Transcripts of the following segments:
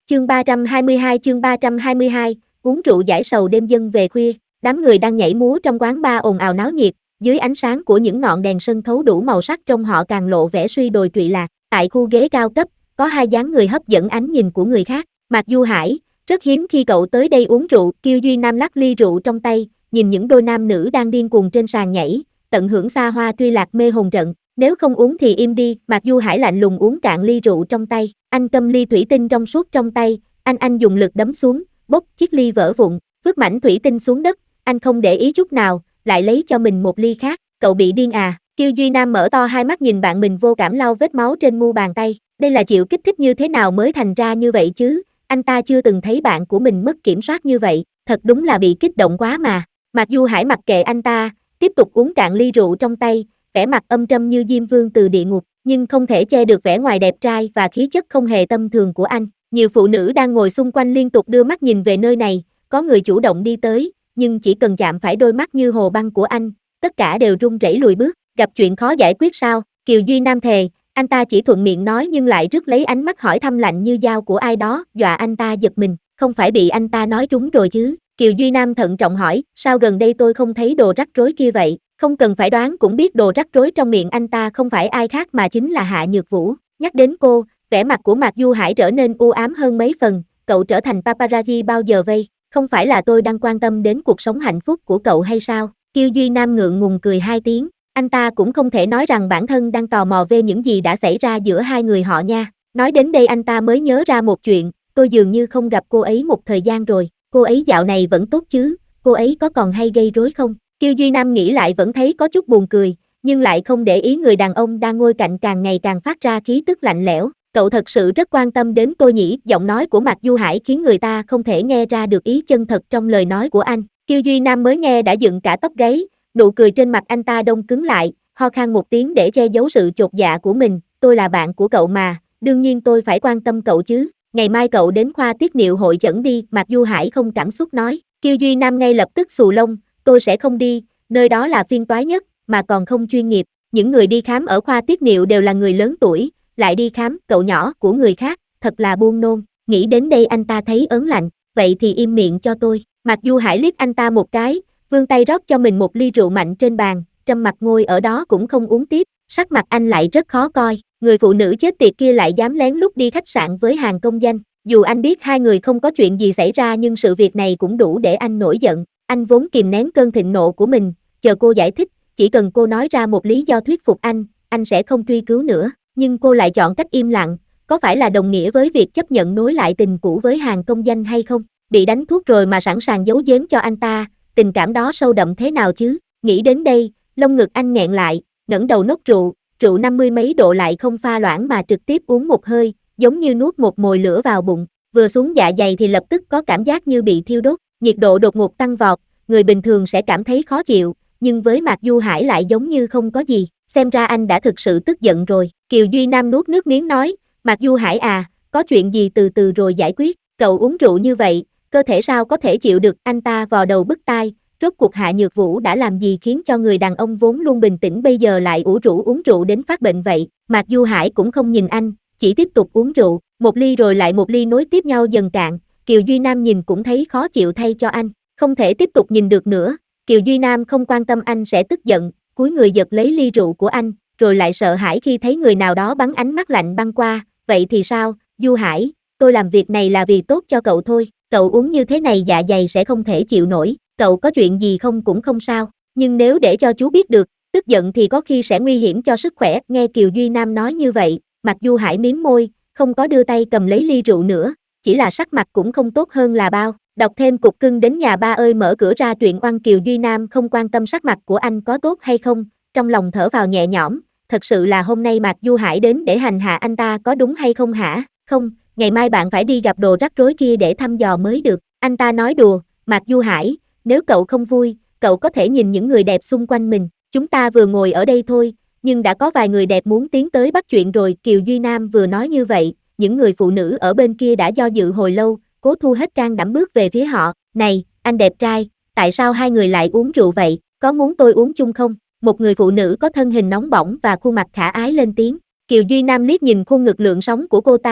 chương 322, uống rượu giải sầu đêm dân về khuya, đám người đang nhảy múa trong quán bar ồn ào náo nhiệt, dưới ánh sáng của những ngọn đèn sân khấu đủ màu sắc trông họ càng lộ vẻ suy đồi trụy lạc. Tại khu ghế cao cấp, có hai dáng người hấp dẫn ánh nhìn của người khác. Mạc Du Hải, rất hiếm khi cậu tới đây uống rượu. Kiều Duy Nam lắc ly rượu trong tay, nhìn những đôi nam nữ đang điên cuồng trên sàn nhảy, tận hưởng xa hoa truy lạc mê hồn trận. Nếu không uống thì im đi. Mạc Du Hải lạnh lùng uống cạn ly rượu trong tay. Anh cầm ly thủy tinh trong suốt trong tay, anh dùng lực đấm xuống, bốc chiếc ly vỡ vụn, vứt mảnh thủy tinh xuống đất. Anh không để ý chút nào, lại lấy cho mình một ly khác. Cậu bị điên à? Kiều Duy Nam mở to hai mắt nhìn bạn mình vô cảm lau vết máu trên mu bàn tay. Đây là chịu kích thích như thế nào mới thành ra như vậy chứ? Anh ta chưa từng thấy bạn của mình mất kiểm soát như vậy, thật đúng là bị kích động quá mà. Mạc Du Hải mặc kệ anh ta, tiếp tục uống cạn ly rượu trong tay, vẻ mặt âm trầm như Diêm Vương từ địa ngục, nhưng không thể che được vẻ ngoài đẹp trai và khí chất không hề tầm thường của anh. Nhiều phụ nữ đang ngồi xung quanh liên tục đưa mắt nhìn về nơi này, có người chủ động đi tới, nhưng chỉ cần chạm phải đôi mắt như hồ băng của anh, tất cả đều run rẩy lùi bước. Gặp chuyện khó giải quyết sao? Kiều Duy Nam thề, anh ta chỉ thuận miệng nói nhưng lại rước lấy ánh mắt hỏi thăm lạnh như dao của ai đó, dọa anh ta giật mình. Không phải bị anh ta nói trúng rồi chứ? Kiều Duy Nam thận trọng hỏi, sao gần đây tôi không thấy đồ rắc rối kia vậy? Không cần phải đoán cũng biết đồ rắc rối trong miệng anh ta không phải ai khác mà chính là Hạ Nhược Vũ. Nhắc đến cô, vẻ mặt của Mạc Du Hải trở nên u ám hơn mấy phần. Cậu trở thành paparazzi bao giờ vây? Không phải là tôi đang quan tâm đến cuộc sống hạnh phúc của cậu hay sao? Kiều Duy Nam ngượng ngùng cười hai tiếng. Anh ta cũng không thể nói rằng bản thân đang tò mò về những gì đã xảy ra giữa hai người họ nha. Nói đến đây anh ta mới nhớ ra một chuyện, tôi dường như không gặp cô ấy một thời gian rồi. Cô ấy dạo này vẫn tốt chứ? Cô ấy có còn hay gây rối không? Kiều Duy Nam nghĩ lại vẫn thấy có chút buồn cười, nhưng lại không để ý người đàn ông đang ngồi cạnh càng ngày càng phát ra khí tức lạnh lẽo. Cậu thật sự rất quan tâm đến tôi nhỉ? Giọng nói của Mạc Du Hải khiến người ta không thể nghe ra được ý chân thật trong lời nói của anh. Kiều Duy Nam mới nghe đã dựng cả tóc gáy, nụ cười trên mặt anh ta đông cứng lại, ho khan một tiếng để che giấu sự chột dạ của mình. Tôi là bạn của cậu mà, đương nhiên tôi phải quan tâm cậu chứ. Ngày mai cậu đến khoa tiết niệu hội chẩn đi. Mạc Du Hải không cảm xúc nói. Kiều Duy Nam ngay lập tức xù lông, tôi sẽ không đi, nơi đó là phiên toái nhất, mà còn không chuyên nghiệp. Những người đi khám ở khoa tiết niệu đều là người lớn tuổi, lại đi khám cậu nhỏ của người khác, thật là buông nôn. Nghĩ đến đây anh ta thấy ớn lạnh, vậy thì im miệng cho tôi. Mạc Du Hải liếc anh ta một cái, vươn tay rót cho mình một ly rượu mạnh trên bàn, trầm mặt ngồi ở đó cũng không uống tiếp, sắc mặt anh lại rất khó coi. Người phụ nữ chết tiệt kia lại dám lén lút đi khách sạn với hàng công danh. Dù anh biết hai người không có chuyện gì xảy ra nhưng sự việc này cũng đủ để anh nổi giận. Anh vốn kìm nén cơn thịnh nộ của mình, chờ cô giải thích, chỉ cần cô nói ra một lý do thuyết phục anh sẽ không truy cứu nữa. Nhưng cô lại chọn cách im lặng, có phải là đồng nghĩa với việc chấp nhận nối lại tình cũ với hàng công danh hay không? Bị đánh thuốc rồi mà sẵn sàng giấu giếm cho anh ta, tình cảm đó sâu đậm thế nào chứ? Nghĩ đến đây, lông ngực anh nghẹn lại, ngẩng đầu nốc rượu 50 mấy độ lại không pha loãng mà trực tiếp uống một hơi, giống như nuốt một mồi lửa vào bụng, vừa xuống dạ dày thì lập tức có cảm giác như bị thiêu đốt, nhiệt độ đột ngột tăng vọt, người bình thường sẽ cảm thấy khó chịu, nhưng với Mạc Du Hải lại giống như không có gì, xem ra anh đã thực sự tức giận rồi. Kiều Duy Nam nuốt nước miếng nói, Mạc Du Hải à, có chuyện gì từ từ rồi giải quyết, cậu uống rượu như vậy, cơ thể sao có thể chịu được? Anh ta vò đầu bứt tai, rốt cuộc Hạ Nhược Vũ đã làm gì khiến cho người đàn ông vốn luôn bình tĩnh bây giờ lại uống rượu đến phát bệnh vậy? Mạc Du Hải cũng không nhìn anh, chỉ tiếp tục uống rượu, một ly rồi lại một ly nối tiếp nhau dần cạn. Kiều Duy Nam nhìn cũng thấy khó chịu thay cho anh, không thể tiếp tục nhìn được nữa. Kiều Duy Nam không quan tâm anh sẽ tức giận, cúi người giật lấy ly rượu của anh, rồi lại sợ hãi khi thấy người nào đó bắn ánh mắt lạnh băng qua. Vậy thì sao, Du Hải, tôi làm việc này là vì tốt cho cậu thôi, cậu uống như thế này dạ dày sẽ không thể chịu nổi, cậu có chuyện gì không cũng không sao, nhưng nếu để cho chú biết được, tức giận thì có khi sẽ nguy hiểm cho sức khỏe. Nghe Kiều Duy Nam nói như vậy, Mạc Du Hải mím môi, không có đưa tay cầm lấy ly rượu nữa, chỉ là sắc mặt cũng không tốt hơn là bao. Đọc thêm cục cưng đến nhà ba ơi mở cửa ra truyện oan. Kiều Duy Nam không quan tâm sắc mặt của anh có tốt hay không, trong lòng thở vào nhẹ nhõm, thật sự là hôm nay Mạc Du Hải đến để hành hạ anh ta có đúng hay không hả? Không, ngày mai bạn phải đi gặp đồ rắc rối kia để thăm dò mới được. Anh ta nói đùa, Mạc Du Hải, nếu cậu không vui, cậu có thể nhìn những người đẹp xung quanh mình, chúng ta vừa ngồi ở đây thôi, nhưng đã có vài người đẹp muốn tiến tới bắt chuyện rồi. Kiều Duy Nam vừa nói như vậy, những người phụ nữ ở bên kia đã do dự hồi lâu, cố thu hết can đảm bước về phía họ. Này, anh đẹp trai, tại sao hai người lại uống rượu vậy, có muốn tôi uống chung không? Một người phụ nữ có thân hình nóng bỏng và khuôn mặt khả ái lên tiếng. Kiều Duy Nam liếc nhìn khuôn ngực lượng sóng của cô ta,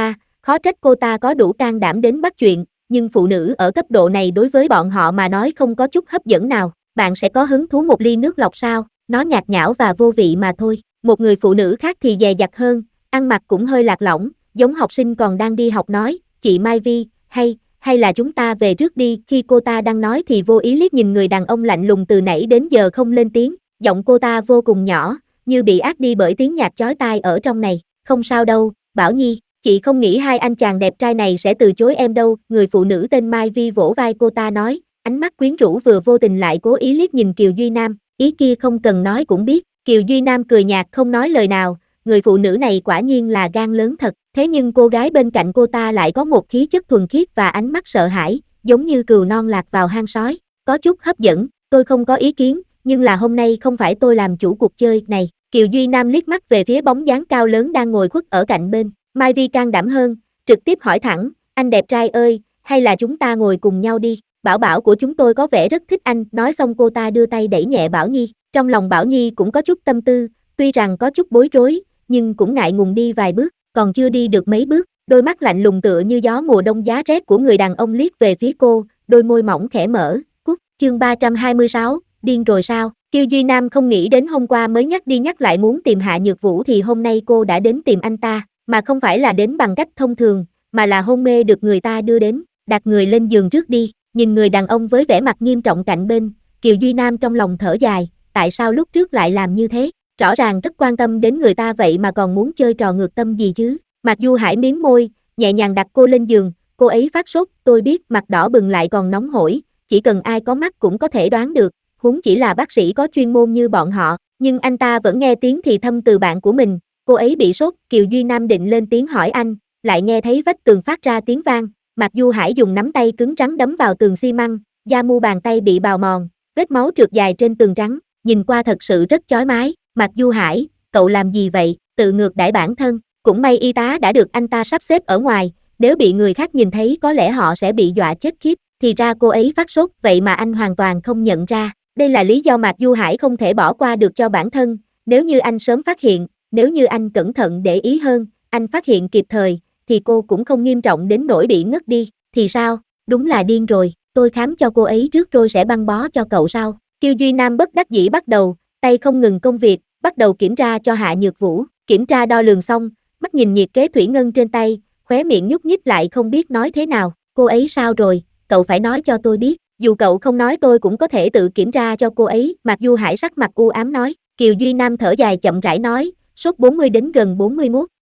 khó trách cô ta có đủ can đảm đến bắt chuyện, nhưng phụ nữ ở cấp độ này đối với bọn họ mà nói không có chút hấp dẫn nào. Bạn sẽ có hứng thú một ly nước lọc sao? Nó nhạt nhẽo và vô vị mà thôi. Một người phụ nữ khác thì dè dặt hơn, ăn mặc cũng hơi lạc lõng, giống học sinh còn đang đi học nói, chị Mai Vi, hay là chúng ta về trước đi. Khi cô ta đang nói thì vô ý liếc nhìn người đàn ông lạnh lùng từ nãy đến giờ không lên tiếng, giọng cô ta vô cùng nhỏ, như bị át đi bởi tiếng nhạc chói tai ở trong này. Không sao đâu, Bảo Nhi, chị không nghĩ hai anh chàng đẹp trai này sẽ từ chối em đâu. Người phụ nữ tên Mai Vi vỗ vai cô ta nói, ánh mắt quyến rũ vừa vô tình lại cố ý liếc nhìn Kiều Duy Nam, ý kia không cần nói cũng biết. Kiều Duy Nam cười nhạt không nói lời nào, người phụ nữ này quả nhiên là gan lớn thật, thế nhưng cô gái bên cạnh cô ta lại có một khí chất thuần khiết và ánh mắt sợ hãi, giống như cừu non lạc vào hang sói, có chút hấp dẫn. Tôi không có ý kiến, nhưng là hôm nay không phải tôi làm chủ cuộc chơi này. Kiều Duy Nam liếc mắt về phía bóng dáng cao lớn đang ngồi khuất ở cạnh bên, Mai Vi can đảm hơn, trực tiếp hỏi thẳng, anh đẹp trai ơi, hay là chúng ta ngồi cùng nhau đi, Bảo Bảo của chúng tôi có vẻ rất thích anh. Nói xong cô ta đưa tay đẩy nhẹ Bảo Nhi, trong lòng Bảo Nhi cũng có chút tâm tư, tuy rằng có chút bối rối, nhưng cũng ngại ngùng đi vài bước, còn chưa đi được mấy bước, đôi mắt lạnh lùng tựa như gió mùa đông giá rét của người đàn ông liếc về phía cô, đôi môi mỏng khẽ mở, cút. Chương 326, điên rồi sao? Kiều Duy Nam không nghĩ đến hôm qua mới nhắc đi nhắc lại muốn tìm Hạ Nhược Vũ thì hôm nay cô đã đến tìm anh ta, mà không phải là đến bằng cách thông thường, mà là hôn mê được người ta đưa đến, đặt người lên giường trước đi. Nhìn người đàn ông với vẻ mặt nghiêm trọng cạnh bên, Kiều Duy Nam trong lòng thở dài, tại sao lúc trước lại làm như thế? Rõ ràng rất quan tâm đến người ta vậy mà còn muốn chơi trò ngược tâm gì chứ? Mạc Du Hải miếm môi, nhẹ nhàng đặt cô lên giường, cô ấy phát sốt, tôi biết, mặt đỏ bừng lại còn nóng hổi, chỉ cần ai có mắt cũng có thể đoán được, huống chỉ là bác sĩ có chuyên môn như bọn họ, nhưng anh ta vẫn nghe tiếng thì thầm từ bạn của mình, cô ấy bị sốt. Kiều Duy Nam định lên tiếng hỏi anh, lại nghe thấy vách tường phát ra tiếng vang, Mạc Du Hải dùng nắm tay cứng rắn đấm vào tường xi măng, da mu bàn tay bị bào mòn, vết máu trượt dài trên tường trắng, nhìn qua thật sự rất chói mái. Mạc Du Hải, cậu làm gì vậy, tự ngược đãi bản thân, cũng may y tá đã được anh ta sắp xếp ở ngoài, nếu bị người khác nhìn thấy có lẽ họ sẽ bị dọa chết khiếp, thì ra cô ấy phát sốt vậy mà anh hoàn toàn không nhận ra, đây là lý do Mạc Du Hải không thể bỏ qua được cho bản thân, nếu như anh sớm phát hiện, nếu như anh cẩn thận để ý hơn, anh phát hiện kịp thời, thì cô cũng không nghiêm trọng đến nỗi bị ngất đi, thì sao, đúng là điên rồi, tôi khám cho cô ấy trước rồi sẽ băng bó cho cậu sau. Kiều Duy Nam bất đắc dĩ bắt đầu, tay không ngừng công việc, bắt đầu kiểm tra cho Hạ Nhược Vũ, kiểm tra đo lường xong, mắt nhìn nhiệt kế thủy ngân trên tay, khóe miệng nhúc nhích lại không biết nói thế nào, cô ấy sao rồi, cậu phải nói cho tôi biết, dù cậu không nói tôi cũng có thể tự kiểm tra cho cô ấy. Mạc Du Hải sắc mặt u ám nói. Kiều Duy Nam thở dài chậm rãi nói, sốt 40 đến gần 41,